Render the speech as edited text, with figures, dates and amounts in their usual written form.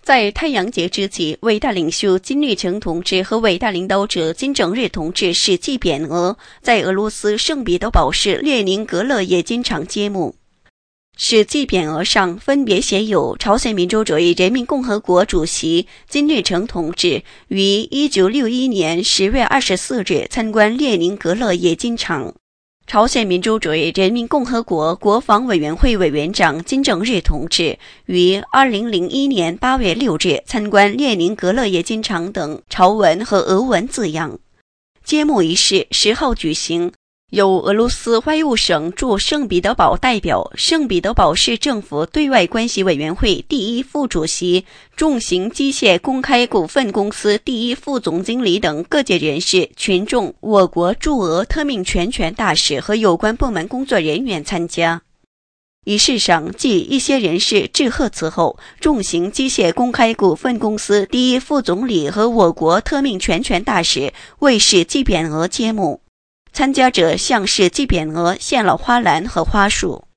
在太阳节之际，伟大领袖金日成同志和伟大领导者金正日同志世纪匾额在俄罗斯圣彼得堡市列宁格勒冶金厂揭幕。世纪匾额上分别写有朝鲜民主主义人民共和国主席金日成同志于1961年10月24日参观列宁格勒冶金厂，朝鲜民主主义人民共和国国防委员会委员长金正日同志于2001年8月6日参观列宁格勒冶金厂等朝文和俄文字样。揭幕仪式10号举行，由俄罗斯外务省驻圣彼得堡代表、圣彼得堡市政府对外关系委员会第一副主席、重型机械公开股份公司第一副总经理等各界人士、群众、我国驻俄特命全权大使和有关部门工作人员参加。仪式上，继一些人士致贺词后，重型机械公开股份公司第一副总理和我国特命全权大使为世纪匾额揭幕。参加者向世纪匾额献了花篮和花束。